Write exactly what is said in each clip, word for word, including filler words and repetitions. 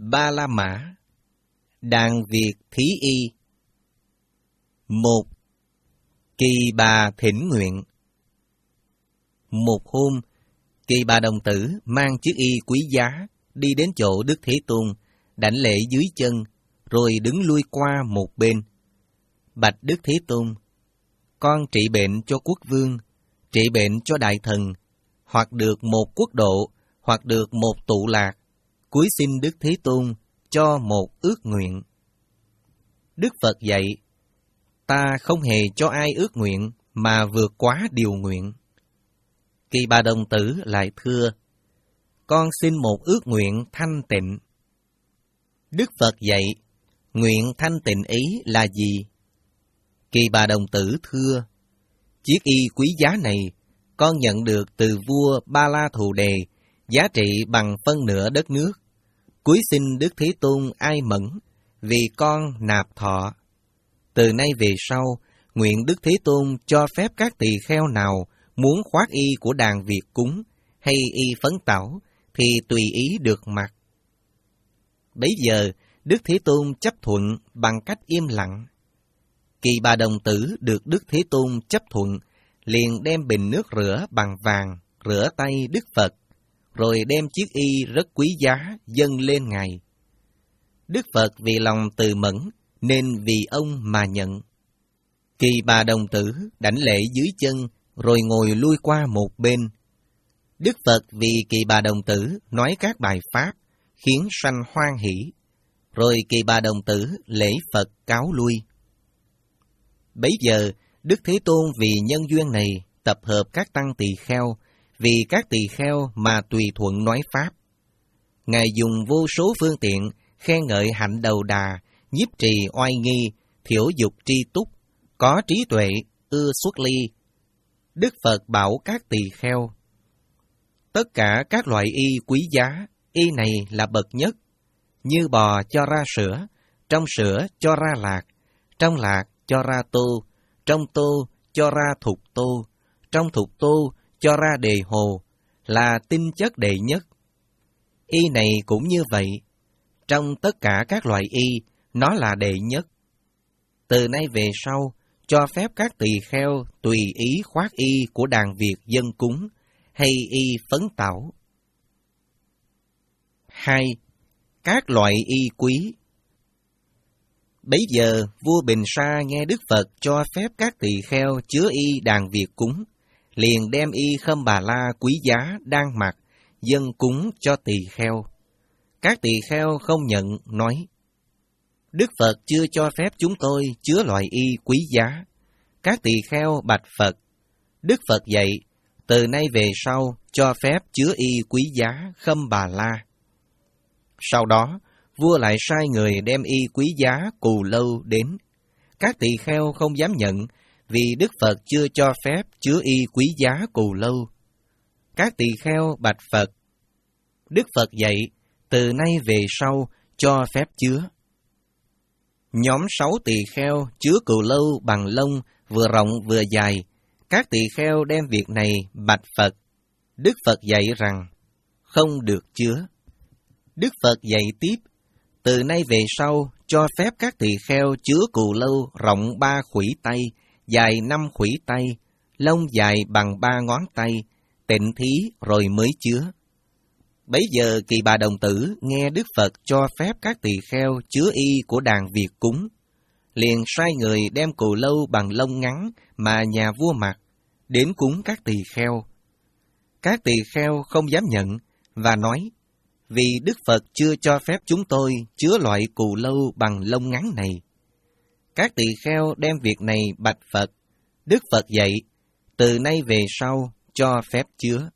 Ba La Mã, Đàn Việt Thí Y. Một. Kỳ Bà thỉnh nguyện. Một hôm, Kỳ Bà đồng tử mang chiếc y quý giá đi đến chỗ Đức Thế Tôn, đảnh lễ dưới chân, rồi đứng lui qua một bên. Bạch Đức Thế Tôn, con trị bệnh cho quốc vương, trị bệnh cho đại thần, hoặc được một quốc độ, hoặc được một tụ lạc, cúi xin Đức Thế Tôn cho một ước nguyện. Đức Phật dạy, ta không hề cho ai ước nguyện mà vượt quá điều nguyện. Kỳ Bà đồng tử lại thưa, con xin một ước nguyện thanh tịnh. Đức Phật dạy, nguyện thanh tịnh ấy là gì? Kỳ Bà đồng tử thưa, chiếc y quý giá này con nhận được từ vua Ba La Thù Đề, giá trị bằng phân nửa đất nước. Cúi xin Đức Thế Tôn ai mẫn, vì con nạp thọ. Từ nay về sau, nguyện Đức Thế Tôn cho phép các tỳ kheo nào muốn khoác y của đàn Việt cúng hay y phấn tảo thì tùy ý được mặc. Bấy giờ, Đức Thế Tôn chấp thuận bằng cách im lặng. Kỳ Bà đồng tử được Đức Thế Tôn chấp thuận, liền đem bình nước rửa bằng vàng, rửa tay Đức Phật, rồi đem chiếc y rất quý giá dâng lên Ngài. Đức Phật vì lòng từ mẫn, nên vì ông mà nhận. Kỳ Bà đồng tử đảnh lễ dưới chân, rồi ngồi lui qua một bên. Đức Phật vì Kỳ Bà đồng tử nói các bài pháp, khiến sanh hoan hỷ, rồi Kỳ Bà đồng tử lễ Phật cáo lui. Bấy giờ, Đức Thế Tôn vì nhân duyên này tập hợp các tăng tỳ kheo, vì các tỳ kheo mà tùy thuận nói pháp. Ngài dùng vô số phương tiện khen ngợi hạnh đầu đà, nhiếp trì oai nghi, thiểu dục tri túc, có trí tuệ, ưa xuất ly. Đức Phật bảo các tỳ kheo, tất cả các loại y quý giá, y này là bậc nhất. Như bò cho ra sữa, trong sữa cho ra lạc, trong lạc cho ra tô, trong tô cho ra thục tô, trong thục tô cho ra đề hồ, là tinh chất đệ nhất. Y này cũng như vậy, trong tất cả các loại y, nó là đệ nhất. Từ nay về sau, cho phép các tỳ kheo tùy ý khoác y của đàn Việt dân cúng, hay y phấn tảo. Hai. Các loại y quý. Bấy giờ, vua Bình Sa nghe Đức Phật cho phép các tỳ kheo chứa y đàn Việt cúng, liền đem y Khâm Bà La quý giá đang mặc, dâng cúng cho tỳ kheo. Các tỳ kheo không nhận, nói, Đức Phật chưa cho phép chúng tôi chứa loại y quý giá. Các tỳ kheo bạch Phật, Đức Phật dạy, từ nay về sau cho phép chứa y quý giá Khâm Bà La. Sau đó, vua lại sai người đem y quý giá Cù Lâu đến. Các tỳ kheo không dám nhận, vì Đức Phật chưa cho phép chứa y quý giá Cù Lâu. Các tỳ kheo bạch Phật, Đức Phật dạy, từ nay về sau cho phép chứa. Nhóm sáu tỳ kheo chứa cừu lâu bằng lông vừa rộng vừa dài. Các tỳ kheo đem việc này bạch Phật. Đức Phật dạy rằng, không được chứa. Đức Phật dạy tiếp, từ nay về sau cho phép các tỳ kheo chứa cừu lâu rộng ba khuỷu tay, dài năm khuỷu tay, lông dài bằng ba ngón tay, tịnh thí rồi mới chứa. Bấy giờ Kỳ Bà đồng tử nghe Đức Phật cho phép các tỳ kheo chứa y của đàn Việt cúng, liền sai người đem cừu lâu bằng lông ngắn mà nhà vua mặc, đến cúng các tỳ kheo. Các tỳ kheo không dám nhận, và nói, vì Đức Phật chưa cho phép chúng tôi chứa loại cừu lâu bằng lông ngắn này. Các tỳ kheo đem việc này bạch Phật. Đức Phật dạy, từ nay về sau cho phép chứa.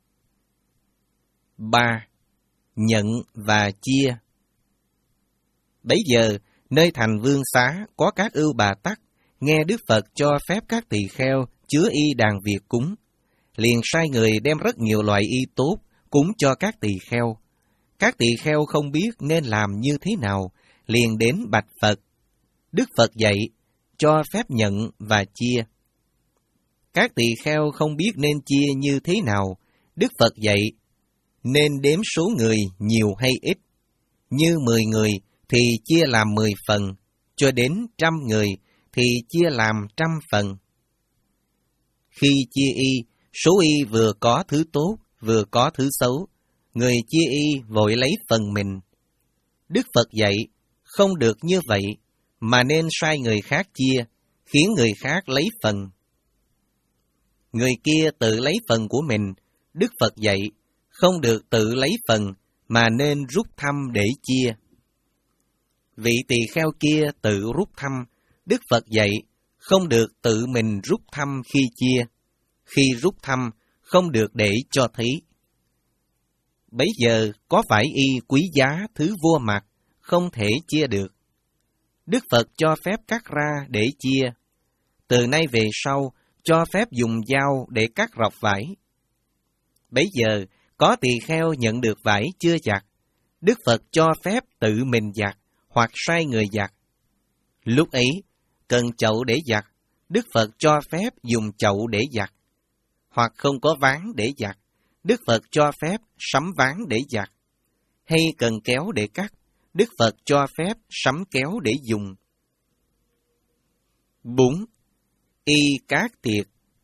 Ba. Nhận và chia. Bấy giờ, nơi thành Vương Xá có các ưu bà tắc, nghe Đức Phật cho phép các tỳ kheo chứa y đàn Việt cúng, liền sai người đem rất nhiều loại y tốt cúng cho các tỳ kheo. Các tỳ kheo không biết nên làm như thế nào, liền đến bạch Phật. Đức Phật dạy, cho phép nhận và chia. Các tỳ kheo không biết nên chia như thế nào, Đức Phật dạy, nên đếm số người nhiều hay ít. Như mười người thì chia làm mười phần, cho đến trăm người thì chia làm trăm phần. Khi chia y, số y vừa có thứ tốt, vừa có thứ xấu, người chia y vội lấy phần mình. Đức Phật dạy, không được như vậy, mà nên sai người khác chia, khiến người khác lấy phần. Người kia tự lấy phần của mình, Đức Phật dạy, không được tự lấy phần, mà nên rút thăm để chia. Vị tỳ kheo kia tự rút thăm, Đức Phật dạy, không được tự mình rút thăm khi chia. Khi rút thăm, không được để cho thấy. Bấy giờ có phải y quý giá thứ vua mặc, không thể chia được. Đức Phật cho phép cắt ra để chia. Từ nay về sau, cho phép dùng dao để cắt rọc vải. Bấy giờ, có tỳ kheo nhận được vải chưa giặt, Đức Phật cho phép tự mình giặt, hoặc sai người giặt. Lúc ấy, cần chậu để giặt, Đức Phật cho phép dùng chậu để giặt. Hoặc không có ván để giặt, Đức Phật cho phép sắm ván để giặt. Hay cần kéo để cắt, Đức Phật cho phép sắm kéo để dùng. bốn. Y cát tiệt.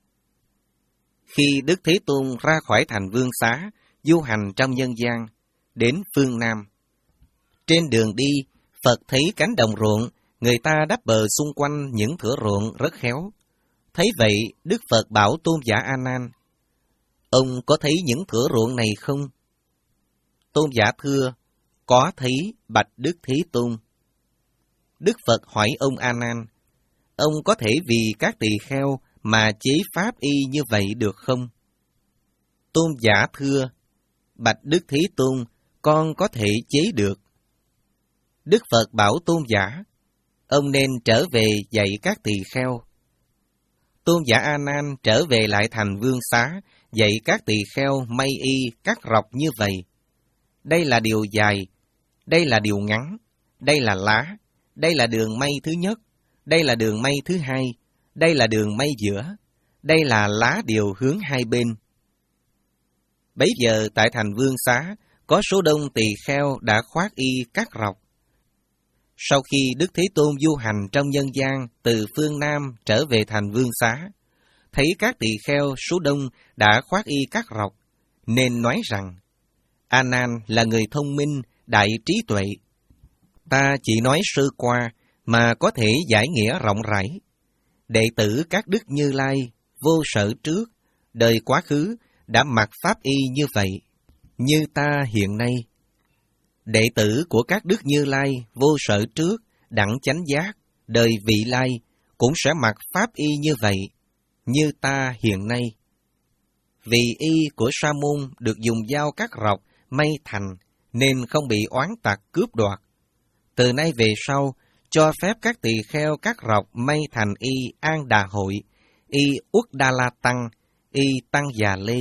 Khi Đức Thế Tôn ra khỏi thành Vương Xá, du hành trong nhân gian, đến phương Nam. Trên đường đi, Phật thấy cánh đồng ruộng, người ta đắp bờ xung quanh những thửa ruộng rất khéo. Thấy vậy, Đức Phật bảo Tôn giả A Nan, ông có thấy những thửa ruộng này không? Tôn giả thưa, có thấy, bạch Đức Thế Tôn. Đức Phật hỏi ông A Nan, ông có thể vì các tỳ kheo mà chế pháp y như vậy được không? Tôn giả thưa, bạch Đức Thế Tôn, con có thể chế được. Đức Phật bảo Tôn giả, ông nên trở về dạy các tỳ kheo. Tôn giả A Nan trở về lại thành Vương Xá, dạy các tỳ kheo may y cắt rọc như vậy. Đây là điều dài, đây là điều ngắn, đây là lá, đây là đường may thứ nhất, đây là đường may thứ hai, đây là đường may giữa, đây là lá điều hướng hai bên. Bấy giờ tại thành Vương Xá, có số đông tỳ kheo đã khoác y cắt rọc. Sau khi Đức Thế Tôn du hành trong nhân gian từ phương Nam trở về thành Vương Xá, thấy các tỳ kheo số đông đã khoác y cắt rọc, nên nói rằng, A Nan là người thông minh, đại trí tuệ. Ta chỉ nói sơ qua, mà có thể giải nghĩa rộng rãi. Đệ tử các đức Như Lai, vô sở trước, đời quá khứ, đã mặc pháp y như vậy, như ta hiện nay. Đệ tử của các đức Như Lai, vô sở trước, đẳng chánh giác, đời vị lai, cũng sẽ mặc pháp y như vậy, như ta hiện nay. Vì y của Sa môn được dùng dao cắt rọc, may thành, nên không bị oán tặc cướp đoạt. Từ nay về sau, cho phép các tỳ kheo cắt rọc may thành y An Đà Hội, y Uất Đa La Tăng, y Tăng Già Lê.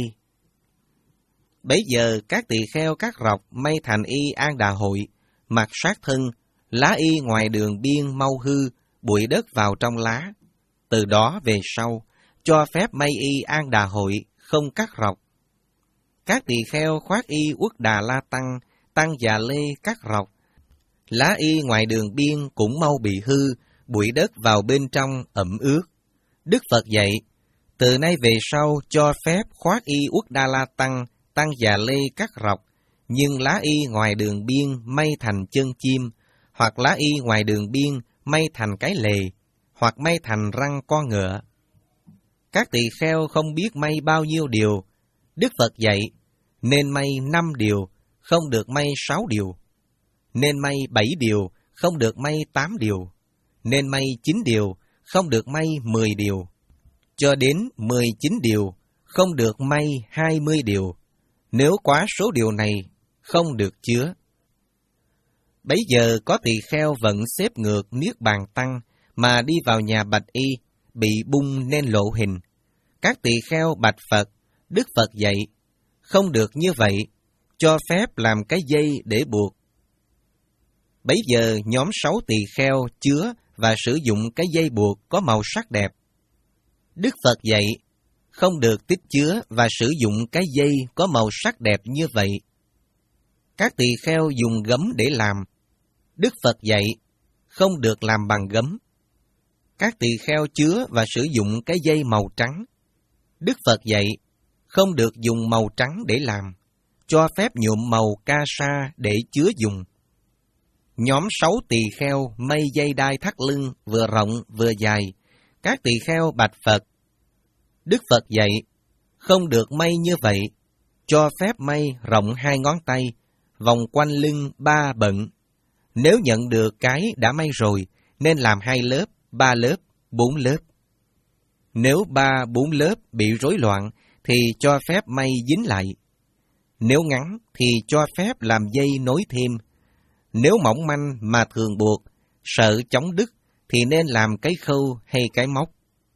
Bấy giờ các tỳ kheo cắt rọc may thành y An Đà Hội, mặc sát thân, lá y ngoài đường biên mau hư, bụi đất vào trong lá. Từ đó về sau, cho phép may y An Đà Hội, không cắt rọc. Các tỳ kheo khoác y Uất Đà La Tăng, Tăng Già Lê cắt rọc. Lá y ngoài đường biên cũng mau bị hư, bụi đất vào bên trong ẩm ướt. Đức Phật dạy, từ nay về sau cho phép khoác y Uất Đa La Tăng, Tăng Già Lê cắt rọc, nhưng lá y ngoài đường biên may thành chân chim, hoặc lá y ngoài đường biên may thành cái lề, hoặc may thành răng con ngựa. Các tỳ kheo không biết may bao nhiêu điều. Đức Phật dạy, nên may năm điều, không được may sáu điều. Nên may bảy điều, không được may tám điều. Nên may chín điều, không được may mười điều. Cho đến mười chín điều, không được may hai mươi điều. Nếu quá số điều này, không được chứa. Bấy giờ có tỳ kheo vẫn xếp ngược niết bàn tăng, mà đi vào nhà bạch y, bị bung nên lộ hình. Các tỳ kheo bạch Phật, Đức Phật dạy, không được như vậy, cho phép làm cái dây để buộc. Bấy giờ nhóm sáu tỳ kheo chứa và sử dụng cái dây buộc có màu sắc đẹp. Đức Phật dạy, không được tích chứa và sử dụng cái dây có màu sắc đẹp như vậy. Các tỳ kheo dùng gấm để làm. Đức Phật dạy, không được làm bằng gấm. Các tỳ kheo chứa và sử dụng cái dây màu trắng. Đức Phật dạy, không được dùng màu trắng để làm, cho phép nhuộm màu ca sa để chứa dùng. Nhóm sáu tỳ kheo may dây đai thắt lưng vừa rộng vừa dài. Các tỳ kheo bạch Phật. Đức Phật dạy, không được may như vậy, cho phép may rộng hai ngón tay, vòng quanh lưng ba bận. Nếu nhận được cái đã may rồi, nên làm hai lớp, ba lớp, bốn lớp. Nếu ba, bốn lớp bị rối loạn, thì cho phép may dính lại. Nếu ngắn, thì cho phép làm dây nối thêm. Nếu mỏng manh mà thường buộc, sợ chóng đứt, thì nên làm cái khâu hay cái móc.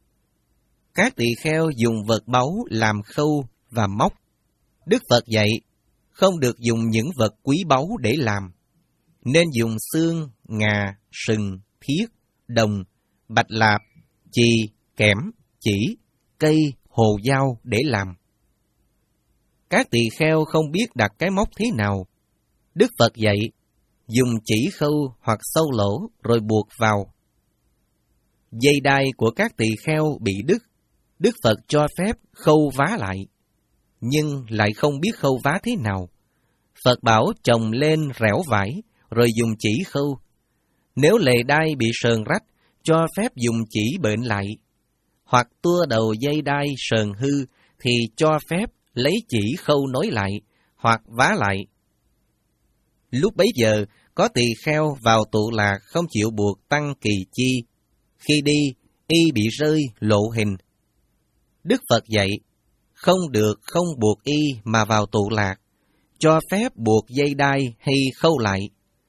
Các tỳ kheo dùng vật báu làm khâu và móc. Đức Phật dạy, không được dùng những vật quý báu để làm, nên dùng xương, ngà, sừng, thiết, đồng, bạch lạp, chì, kẽm, chỉ, cây, hồ dao để làm. Các tỳ kheo không biết đặt cái móc thế nào. Đức Phật dạy, dùng chỉ khâu hoặc sâu lỗ rồi buộc vào. Dây đai của các tỳ kheo bị đứt, Đức Phật cho phép khâu vá lại, nhưng lại không biết khâu vá thế nào. Phật bảo chồng lên rẻo vải, rồi dùng chỉ khâu. Nếu lề đai bị sờn rách, cho phép dùng chỉ bệnh lại. Hoặc tua đầu dây đai sờn hư, thì cho phép lấy chỉ khâu nối lại, hoặc vá lại. Lúc bấy giờ, có tỳ kheo vào tụ lạc không chịu buộc tăng kỳ chi. Khi đi, y bị rơi lộ hình. Đức Phật dạy, không được không buộc y mà vào tụ lạc, cho phép buộc dây đai hay khâu lại.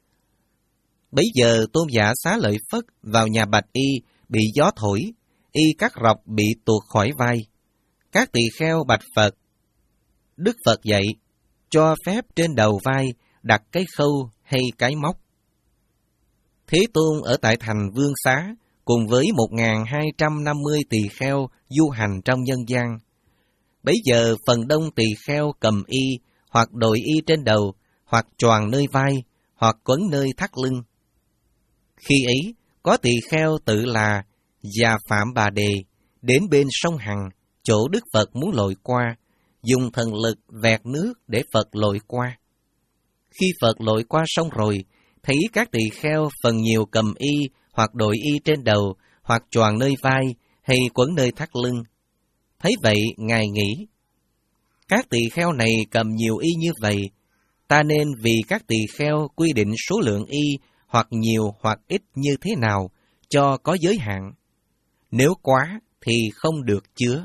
Bấy giờ Tôn giả Xá Lợi Phất vào nhà bạch y, bị gió thổi, y cắt rọc bị tuột khỏi vai. Các tỳ kheo bạch Phật. Đức Phật dạy, cho phép trên đầu vai đặt cái khâu hay cái móc. Thế Tôn ở tại thành Vương Xá, cùng với một nghìn hai trăm năm mươi tỳ kheo du hành trong nhân gian. Bấy giờ phần đông tỳ kheo cầm y, hoặc đội y trên đầu, hoặc choàng nơi vai, hoặc quấn nơi thắt lưng. Khi ấy, có tỳ kheo tự là Già Phạm Bà Đề, đến bên sông Hằng, chỗ Đức Phật muốn lội qua, dùng thần lực vẹt nước để Phật lội qua. Khi Phật lội qua sông rồi, thấy các tỳ kheo phần nhiều cầm y, hoặc đội y trên đầu, hoặc choàng nơi vai, hay quấn nơi thắt lưng. Thấy vậy, Ngài nghĩ, các tỳ kheo này cầm nhiều y như vậy, ta nên vì các tỳ kheo quy định số lượng y, hoặc nhiều hoặc ít như thế nào, cho có giới hạn. Nếu quá, thì không được chứa.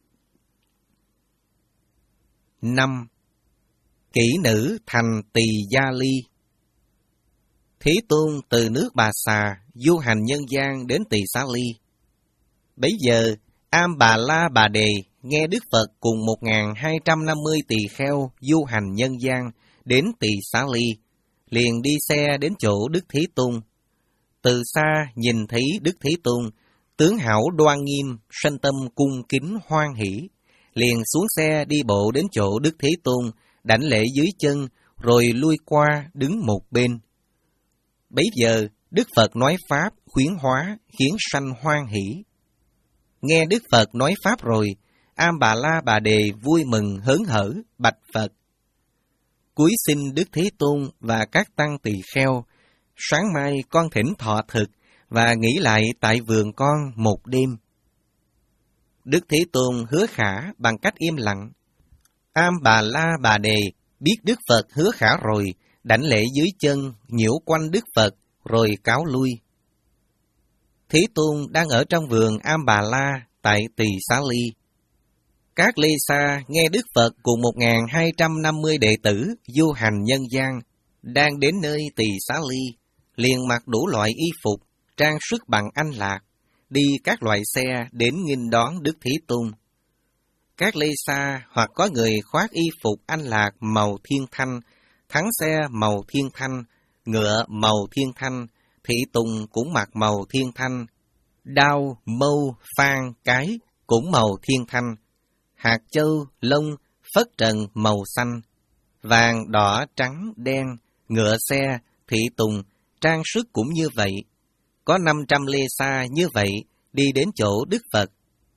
năm. Kỹ nữ thành Tỳ Gia Ly. Thế Tôn từ nước Bà Xà du hành nhân gian đến Tỳ Xá Ly. Bấy giờ, Am Bà La Bà Đề nghe Đức Phật cùng một nghìn hai trăm năm mươi tỳ kheo du hành nhân gian đến Tỳ Xá Ly, liền đi xe đến chỗ Đức Thế Tôn. Từ xa nhìn thấy Đức Thế Tôn, tướng hảo đoan nghiêm, sanh tâm cung kính hoan hỷ, liền xuống xe đi bộ đến chỗ Đức Thế Tôn, đảnh lễ dưới chân, rồi lui qua đứng một bên. Bấy giờ, Đức Phật nói Pháp khuyến hóa, khiến sanh hoan hỷ. Nghe Đức Phật nói Pháp rồi, Am Bà La Bà Đề vui mừng hớn hở, bạch Phật. Cúi xin Đức Thế Tôn và các tăng tỳ kheo, sáng mai con thỉnh thọ thực và nghỉ lại tại vườn con một đêm. Đức Thế Tôn hứa khả bằng cách im lặng. Am Bà La Bà Đề biết Đức Phật hứa khả rồi, đảnh lễ dưới chân, nhiễu quanh Đức Phật, rồi cáo lui. Thế Tôn đang ở trong vườn Am Bà La tại Tỳ Xá Ly. Các Lê Sa nghe Đức Phật cùng một nghìn hai trăm năm mươi đệ tử du hành nhân gian, đang đến nơi Tỳ Xá Ly, liền mặc đủ loại y phục, trang sức bằng anh lạc, đi các loại xe đến nghênh đón Đức Thế Tôn. Các Lê Sa hoặc có người khoác y phục anh lạc màu thiên thanh, thắng xe màu thiên thanh, ngựa màu thiên thanh, thị tùng cũng mặc màu thiên thanh, đao, mâu, phan, cái cũng màu thiên thanh, hạt châu, lông, phất trần màu xanh, Vàng, đỏ, trắng, đen, ngựa xe, thị tùng, trang sức cũng như vậy. Có năm trăm lê sa như vậy đi đến chỗ Đức Phật.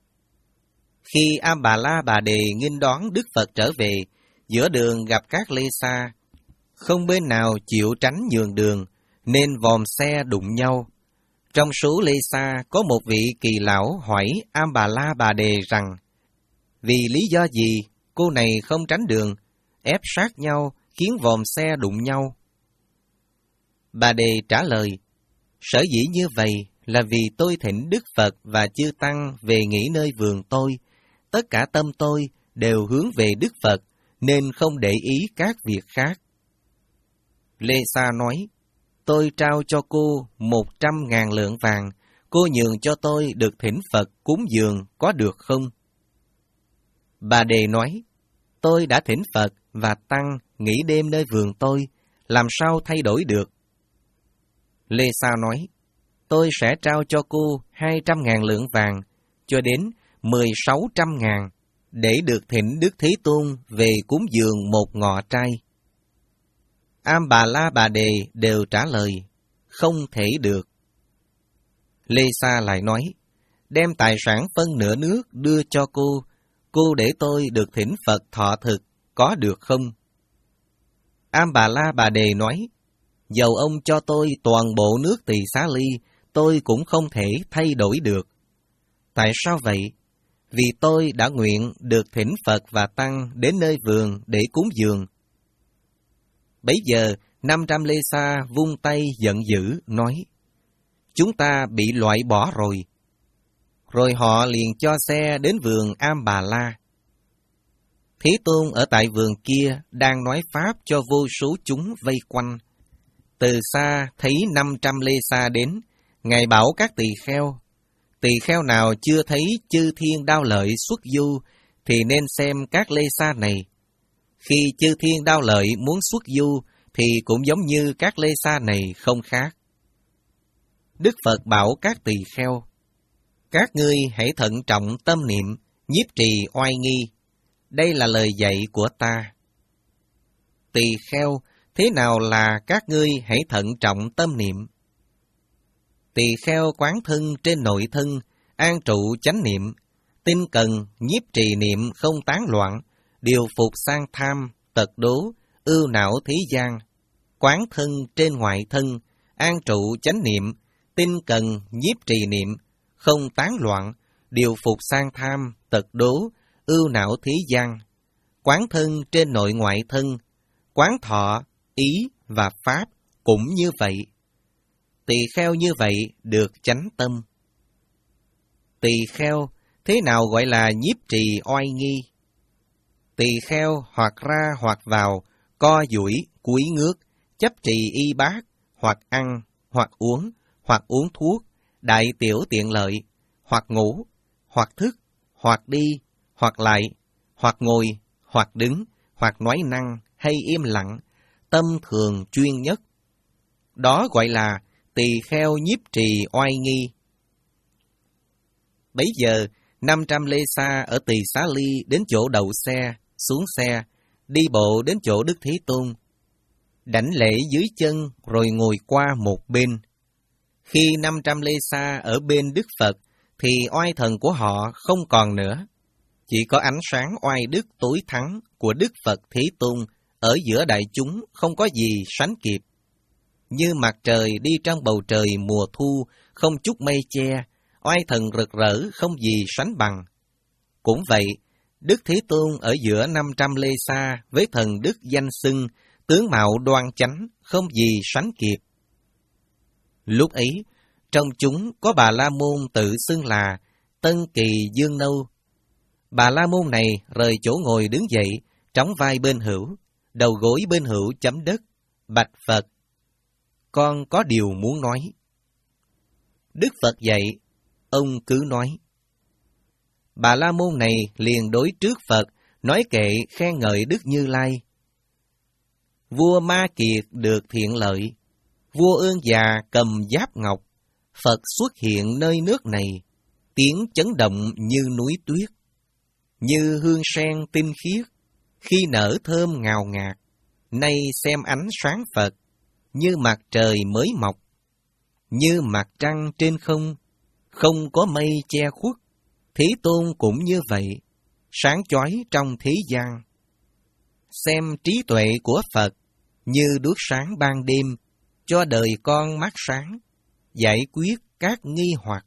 Khi A Bà La Bà Đề nghênh đón Đức Phật trở về, giữa đường gặp các lê sa, không bên nào chịu tránh nhường đường, nên vòm xe đụng nhau. Trong số lê sa có một vị kỳ lão hỏi A Bà La Bà Đề rằng, vì lý do gì cô này không tránh đường, ép sát nhau khiến vòm xe đụng nhau? Bà Đề trả lời, sở dĩ như vậy là vì tôi thỉnh Đức Phật và chư Tăng về nghỉ nơi vườn tôi, tất cả tâm tôi đều hướng về Đức Phật, nên không để ý các việc khác. Lê Sa nói, tôi trao cho cô một trăm ngàn lượng vàng, cô nhường cho tôi được thỉnh Phật cúng dường có được không? Bà Đề nói, tôi đã thỉnh Phật và Tăng nghỉ đêm nơi vườn tôi, làm sao thay đổi được? Lê Sa nói, tôi sẽ trao cho cô hai trăm ngàn lượng vàng, cho đến mười sáu trăm ngàn, để được thỉnh Đức Thế Tôn về cúng dường một ngọ trai. A Bà La Bà Đề đều trả lời, không thể được. Lê Sa lại nói, đem tài sản phân nửa nước đưa cho cô, cô để tôi được thỉnh Phật thọ thực, có được không? A Bà La Bà Đề nói, dầu ông cho tôi toàn bộ nước Tỳ Xá Ly, tôi cũng không thể thay đổi được. Tại sao vậy? Vì tôi đã nguyện được thỉnh Phật và Tăng đến nơi vườn để cúng dường. Bấy giờ, năm trăm lê sa vung tay giận dữ, nói, chúng ta bị loại bỏ rồi. Rồi họ liền cho xe đến vườn A Bà La. Thế Tôn ở tại vườn kia đang nói Pháp cho vô số chúng vây quanh. Từ xa thấy năm trăm lê sa đến, Ngài bảo các tỳ kheo, tỳ kheo nào chưa thấy chư thiên đao lợi xuất du, thì nên xem các lê sa này. Khi chư thiên đao lợi muốn xuất du, thì cũng giống như các lê sa này không khác. Đức Phật bảo các tỳ kheo, các ngươi hãy thận trọng tâm niệm, nhiếp trì oai nghi. Đây là lời dạy của ta. Tỳ kheo, thế nào là các ngươi hãy thận trọng tâm niệm? Tỳ kheo quán thân trên nội thân, an trụ chánh niệm, tinh cần, nhiếp trì niệm không tán loạn, điều phục sang tham, tật đố, ưu não thế gian. Quán thân trên ngoại thân, an trụ chánh niệm, tinh cần, nhiếp trì niệm, không tán loạn, điều phục sang tham, tật đố, ưu não thế gian. Quán thân trên nội ngoại thân, quán thọ, ý và pháp cũng như vậy. Tỳ kheo như vậy được chánh tâm. Tỳ kheo, thế nào gọi là nhiếp trì oai nghi? Tỳ kheo hoặc ra hoặc vào, co duỗi, cúi ngước, chấp trì y bát, hoặc ăn, hoặc uống, hoặc uống thuốc, đại tiểu tiện lợi, hoặc ngủ, hoặc thức, hoặc đi, hoặc lại, hoặc ngồi, hoặc đứng, hoặc nói năng, hay im lặng, tâm thường chuyên nhất. Đó gọi là tỳ kheo nhiếp trì oai nghi. Bấy giờ, năm trăm lê sa ở Tỳ Xá Ly đến chỗ đậu xe, xuống xe, đi bộ đến chỗ Đức Thế Tôn. Đảnh lễ dưới chân rồi ngồi qua một bên. Khi năm trăm lê sa ở bên Đức Phật, thì oai thần của họ không còn nữa. Chỉ có ánh sáng oai đức tối thắng của Đức Phật Thế Tôn ở giữa đại chúng không có gì sánh kịp. Như mặt trời đi trong bầu trời mùa thu, không chút mây che, oai thần rực rỡ không gì sánh bằng. Cũng vậy, Đức Thế Tôn ở giữa năm trăm lê sa với thần đức danh xưng, tướng mạo đoan chánh, không gì sánh kịp. Lúc ấy, trong chúng có Bà La Môn tự xưng là Tân Kỳ Dương Nâu. Bà La Môn này rời chỗ ngồi đứng dậy, trống vai bên hữu, đầu gối bên hữu chấm đất, bạch Phật, con có điều muốn nói. Đức Phật dạy, ông cứ nói. Bà La Môn này liền đối trước Phật, nói kệ khen ngợi Đức Như Lai. Vua Ma Kiệt được thiện lợi, vua Ương Già cầm giáp ngọc, Phật xuất hiện nơi nước này, tiếng chấn động như núi tuyết, như hương sen tinh khiết, khi nở thơm ngào ngạt, nay xem ánh sáng Phật, như mặt trời mới mọc, như mặt trăng trên không, không có mây che khuất. Thế Tôn cũng như vậy, sáng chói trong thế gian. Xem trí tuệ của Phật, như đuốc sáng ban đêm, cho đời con mắt sáng, giải quyết các nghi hoặc.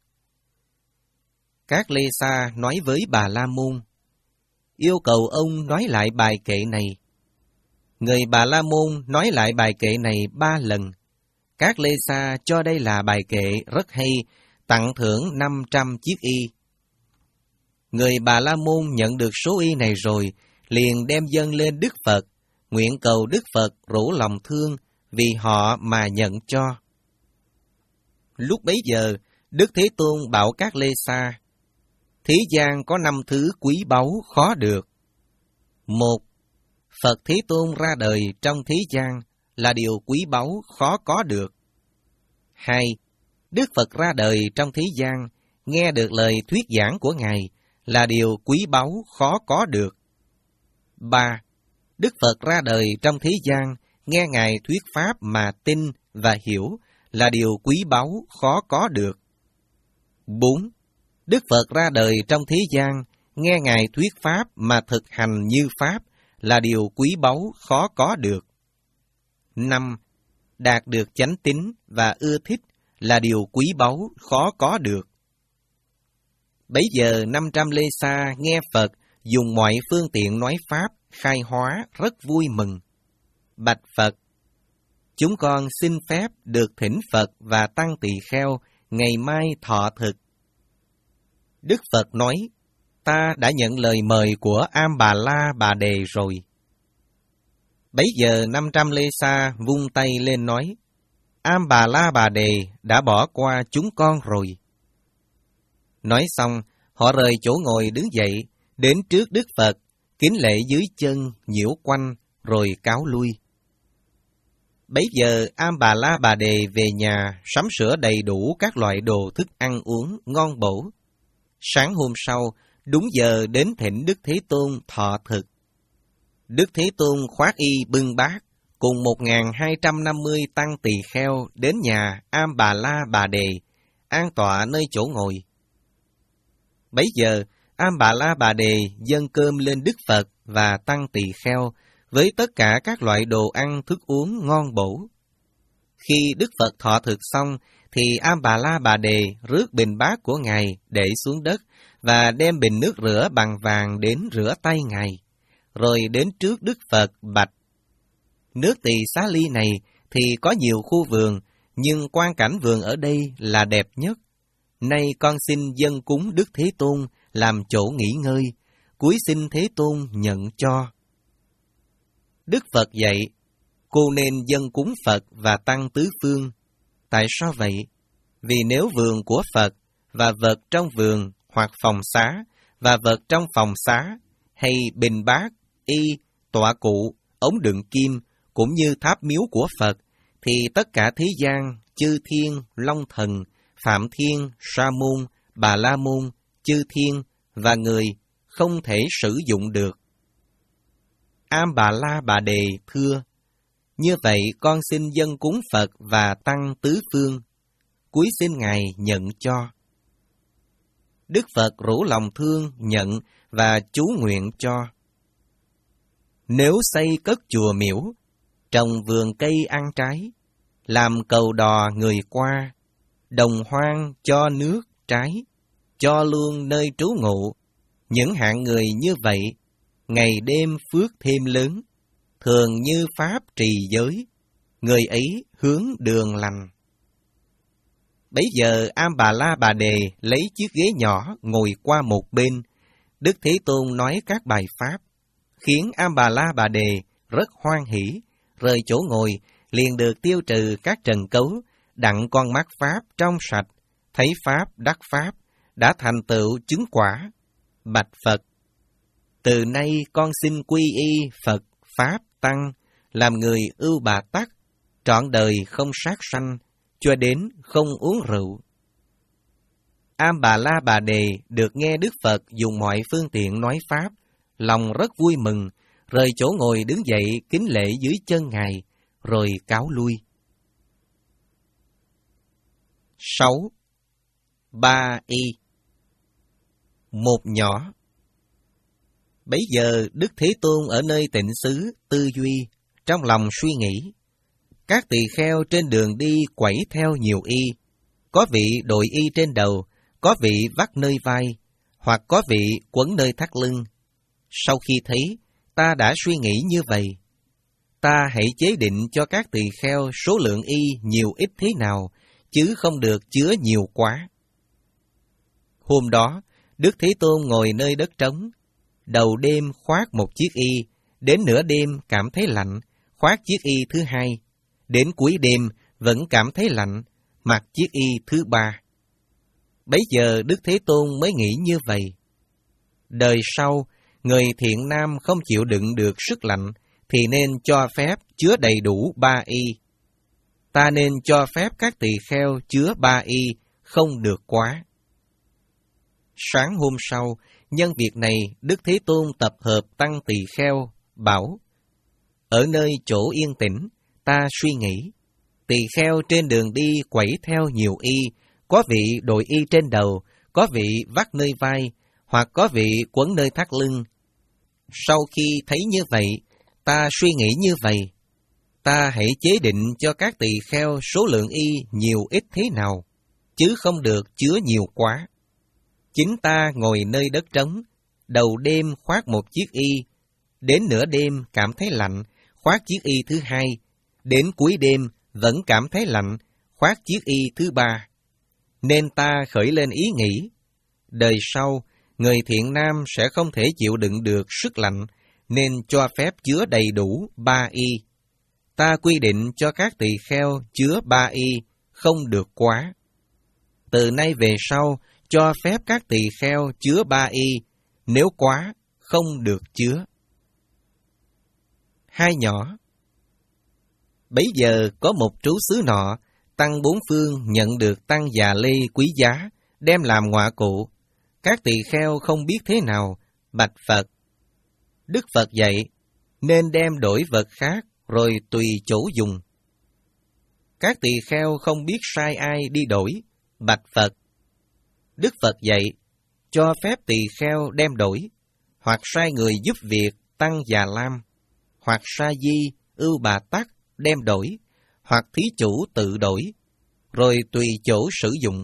Các Lê Sa nói với Bà La Môn, yêu cầu ông nói lại bài kệ này. Người Bà La Môn nói lại bài kệ này ba lần. Các Lê Sa cho đây là bài kệ rất hay, tặng thưởng năm trăm chiếc y. Người Bà La Môn nhận được số y này rồi, liền đem dâng lên Đức Phật, nguyện cầu Đức Phật rủ lòng thương vì họ mà nhận cho. Lúc bấy giờ, Đức Thế Tôn bảo các Lê Sa, thế gian có năm thứ quý báu khó được. Một, Phật Thế Tôn ra đời trong thế gian là điều quý báu khó có được. Hai, Đức Phật ra đời trong thế gian, nghe được lời thuyết giảng của Ngài là điều quý báu khó có được. Ba, Đức Phật ra đời trong thế gian, nghe Ngài thuyết pháp mà tin và hiểu là điều quý báu khó có được. Bốn, Đức Phật ra đời trong thế gian, nghe Ngài thuyết pháp mà thực hành như pháp là điều quý báu khó có được. Năm, Đạt được chánh tín và ưa thích là điều quý báu khó có được. Bấy giờ năm trăm Lê Sa nghe Phật dùng mọi phương tiện nói pháp, khai hóa rất vui mừng. Bạch Phật, chúng con xin phép được thỉnh Phật và Tăng Tỳ Kheo ngày mai thọ thực. Đức Phật nói, ta đã nhận lời mời của Am Bà La Bà Đề rồi. Bấy giờ năm trăm Lê Sa vung tay lên nói, Am Bà La Bà Đề đã bỏ qua chúng con rồi. Nói xong, họ rời chỗ ngồi đứng dậy, đến trước Đức Phật, kính lễ dưới chân, nhiễu quanh, rồi cáo lui. Bấy giờ Am Bà La Bà Đề về nhà sắm sửa đầy đủ các loại đồ thức ăn uống ngon bổ. Sáng hôm sau, đúng giờ đến thỉnh Đức Thế Tôn thọ thực. Đức Thế Tôn khoác y bưng bát, cùng một nghìn hai trăm năm mươi tăng tỳ kheo đến nhà Am Bà La Bà Đề, an tọa nơi chỗ ngồi. Bấy giờ, Am Bà La Bà Đề dâng cơm lên Đức Phật và tăng tỳ kheo với tất cả các loại đồ ăn thức uống ngon bổ. Khi Đức Phật thọ thực xong, thì Am Bà La Bà Đề rước bình bát của Ngài để xuống đất và đem bình nước rửa bằng vàng đến rửa tay Ngài, rồi đến trước Đức Phật bạch. Nước Tỳ Xá Ly này thì có nhiều khu vườn, nhưng quang cảnh vườn ở đây là đẹp nhất. Nay con xin dâng cúng Đức Thế Tôn làm chỗ nghỉ ngơi, cúi xin Thế Tôn nhận cho. Đức Phật dạy, cô nên dâng cúng Phật và Tăng tứ phương. Tại sao vậy? Vì nếu vườn của Phật và vật trong vườn hoặc phòng xá và vật trong phòng xá hay bình bát, y, tọa cụ, ống đựng kim cũng như tháp miếu của Phật, thì tất cả thế gian, chư thiên, long thần, Phạm Thiên, Sa Môn, Bà La Môn, chư thiên và người không thể sử dụng được. Am Bà La Bà Đề thưa, như vậy con xin dâng cúng Phật và Tăng tứ phương, cúi xin Ngài nhận cho. Đức Phật rủ lòng thương nhận và chú nguyện cho. Nếu xây cất chùa miếu, trồng vườn cây ăn trái, làm cầu đò người qua, đồng hoang cho nước trái, cho luôn nơi trú ngụ, những hạng người như vậy, ngày đêm phước thêm lớn, thường như pháp trì giới, người ấy hướng đường lành. Bấy giờ Am Bà La Bà Đề lấy chiếc ghế nhỏ ngồi qua một bên, Đức Thế Tôn nói các bài pháp, khiến Am Bà La Bà Đề rất hoan hỷ, rời chỗ ngồi, liền được tiêu trừ các trần cấu, đặng con mắt pháp trong sạch, thấy pháp đắc pháp, đã thành tựu chứng quả. Bạch Phật, từ nay con xin quy y Phật, Pháp, Tăng, làm người ưu bà tắc, trọn đời không sát sanh, cho đến không uống rượu. Am Bà La Bà Đề được nghe Đức Phật dùng mọi phương tiện nói pháp, lòng rất vui mừng, rời chỗ ngồi đứng dậy kính lễ dưới chân Ngài, rồi cáo lui. Sáu. Ba y. Một nhỏ. Bấy giờ Đức Thế Tôn ở nơi tịnh xứ tư duy, trong lòng suy nghĩ. Các tỳ kheo trên đường đi quẩy theo nhiều y, có vị đội y trên đầu, có vị vắt nơi vai, hoặc có vị quấn nơi thắt lưng. Sau khi thấy, ta đã suy nghĩ như vậy. Ta hãy chế định cho các tỳ kheo số lượng y nhiều ít thế nào, chứ không được chứa nhiều quá. Hôm đó, Đức Thế Tôn ngồi nơi đất trống, đầu đêm khoác một chiếc y, đến nửa đêm cảm thấy lạnh, khoác chiếc y thứ hai, đến cuối đêm vẫn cảm thấy lạnh, mặc chiếc y thứ ba. Bấy giờ Đức Thế Tôn mới nghĩ như vậy. Đời sau, người thiện nam không chịu đựng được sức lạnh, thì nên cho phép chứa đầy đủ ba y. Ta nên cho phép các tỳ kheo chứa ba y, không được quá. Sáng hôm sau, nhân việc này, Đức Thế Tôn tập hợp tăng tỳ kheo, bảo: ở nơi chỗ yên tĩnh, ta suy nghĩ, tỳ kheo trên đường đi quẩy theo nhiều y, có vị đội y trên đầu, có vị vắt nơi vai, hoặc có vị quấn nơi thắt lưng. Sau khi thấy như vậy, ta suy nghĩ như vậy, ta hãy chế định cho các tỳ kheo số lượng y nhiều ít thế nào, chứ không được chứa nhiều quá. Chính ta ngồi nơi đất trống, đầu đêm khoác một chiếc y, đến nửa đêm cảm thấy lạnh, khoác chiếc y thứ hai, đến cuối đêm vẫn cảm thấy lạnh, khoác chiếc y thứ ba. Nên ta khởi lên ý nghĩ, đời sau, người thiện nam sẽ không thể chịu đựng được sức lạnh, nên cho phép chứa đầy đủ ba y. Ta quy định cho các tỳ kheo chứa ba y, không được quá. Từ nay về sau, cho phép các tỳ kheo chứa ba y, nếu quá, không được chứa. Hai nhỏ. Bấy giờ có một trú xứ nọ, tăng bốn phương nhận được tăng già lê quý giá, đem làm ngọa cụ. Các tỳ kheo không biết thế nào, bạch Phật. Đức Phật dạy, nên đem đổi vật khác, rồi tùy chỗ dùng. Các tỳ kheo không biết sai ai đi đổi, bạch Phật. Đức Phật dạy, cho phép tỳ kheo đem đổi, hoặc sai người giúp việc tăng già lam, hoặc sa di, ưu bà tắc đem đổi, hoặc thí chủ tự đổi, rồi tùy chỗ sử dụng.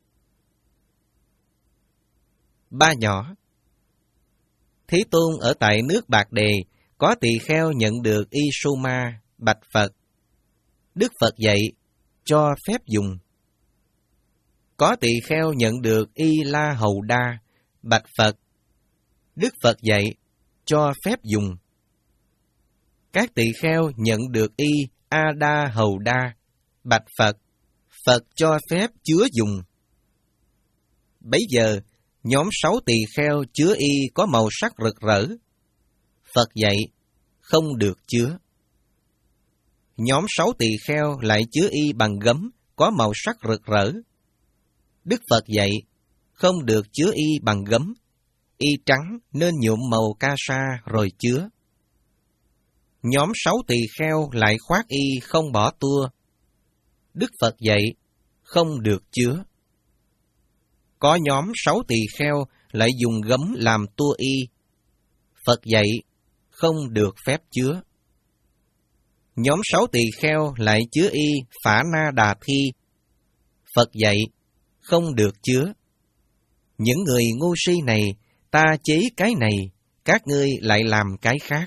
Ba nhỏ. Thế Tôn ở tại nước Bạc Đề, có tỳ kheo nhận được y suma, bạch Phật. Đức Phật dạy, cho phép dùng. Có tỳ kheo nhận được y la hầu đa, bạch Phật. Đức Phật dạy, cho phép dùng. Các tỳ kheo nhận được y a đa hầu đa, bạch Phật. Phật cho phép chứa dùng. Bấy giờ, nhóm sáu tỳ kheo chứa y có màu sắc rực rỡ. Phật dạy, không được chứa. Nhóm sáu tỳ kheo lại chứa y bằng gấm, có màu sắc rực rỡ. Đức Phật dạy, không được chứa y bằng gấm. Y trắng nên nhuộm màu ca sa rồi chứa. Nhóm sáu tỳ kheo lại khoác y không bỏ tua. Đức Phật dạy, không được chứa. Có nhóm sáu tỳ kheo lại dùng gấm làm tua y. Phật dạy, không được phép chứa. Nhóm sáu tỳ kheo lại chứa y phả na đà thi. Phật dạy, không được chứa. Những người ngu si này, ta chế cái này, các ngươi lại làm cái khác.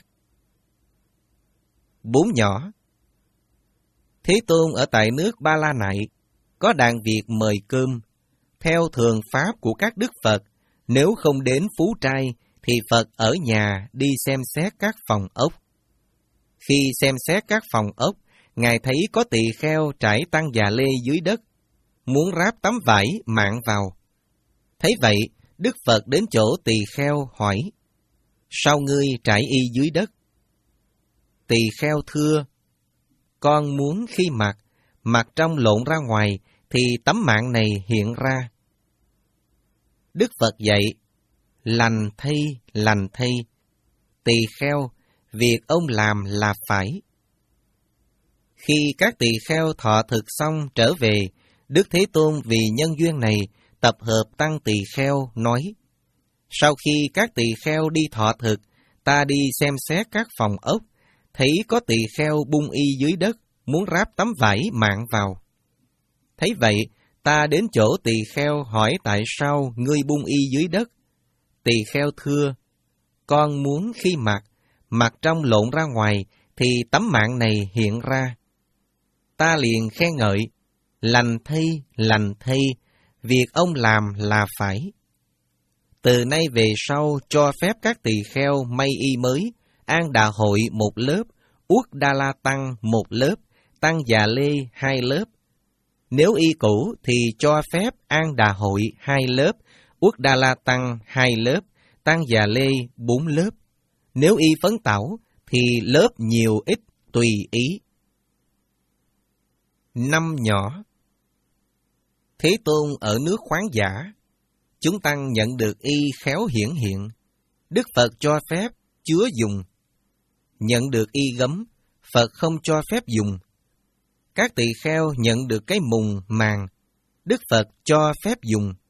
Bốn nhỏ. Thế Tôn ở tại nước Ba La Nại, có đàn Việt mời cơm. Theo thường pháp của các đức Phật, nếu không đến Phú Trai, thì Phật ở nhà đi xem xét các phòng ốc. Khi xem xét các phòng ốc, Ngài thấy có tỳ kheo trải tăng già lê dưới đất, muốn ráp tấm vải mạn vào. Thấy vậy, Đức Phật đến chỗ tỳ kheo hỏi, sao ngươi trải y dưới đất? Tỳ kheo thưa, con muốn khi mặc, mặc trong lộn ra ngoài, thì tấm mạn này hiện ra. Đức Phật dạy, lành thay, lành thay. Tỳ kheo, việc ông làm là phải. Khi các tỳ kheo thọ thực xong trở về, Đức Thế Tôn vì nhân duyên này tập hợp tăng tỳ kheo nói: sau khi các tỳ kheo đi thọ thực, ta đi xem xét các phòng ốc, thấy có tỳ kheo bung y dưới đất, muốn ráp tấm vải mạn vào. Thấy vậy, ta đến chỗ tỳ kheo hỏi tại sao ngươi bung y dưới đất. Tỳ kheo thưa: con muốn khi mặc, mặc trong lộn ra ngoài, thì tấm mạn này hiện ra. Ta liền khen ngợi: lành thay, lành thay, việc ông làm là phải. Từ nay về sau cho phép các tỳ kheo may y mới, An Đà Hội một lớp, Uất Đa La Tăng một lớp, Tăng Già Lê hai lớp. Nếu y cũ thì cho phép An Đà Hội hai lớp, Uất Đa La Tăng hai lớp, Tăng Già Lê bốn lớp. Nếu y phấn tảo thì lớp nhiều ít tùy ý. Năm nhỏ. Thế Tôn ở nước khoáng giả, chúng tăng nhận được y khéo hiển hiện. Đức Phật cho phép chứa dùng. Nhận được y gấm, Phật không cho phép dùng. Các tỳ kheo nhận được cái mùng màng, Đức Phật cho phép dùng.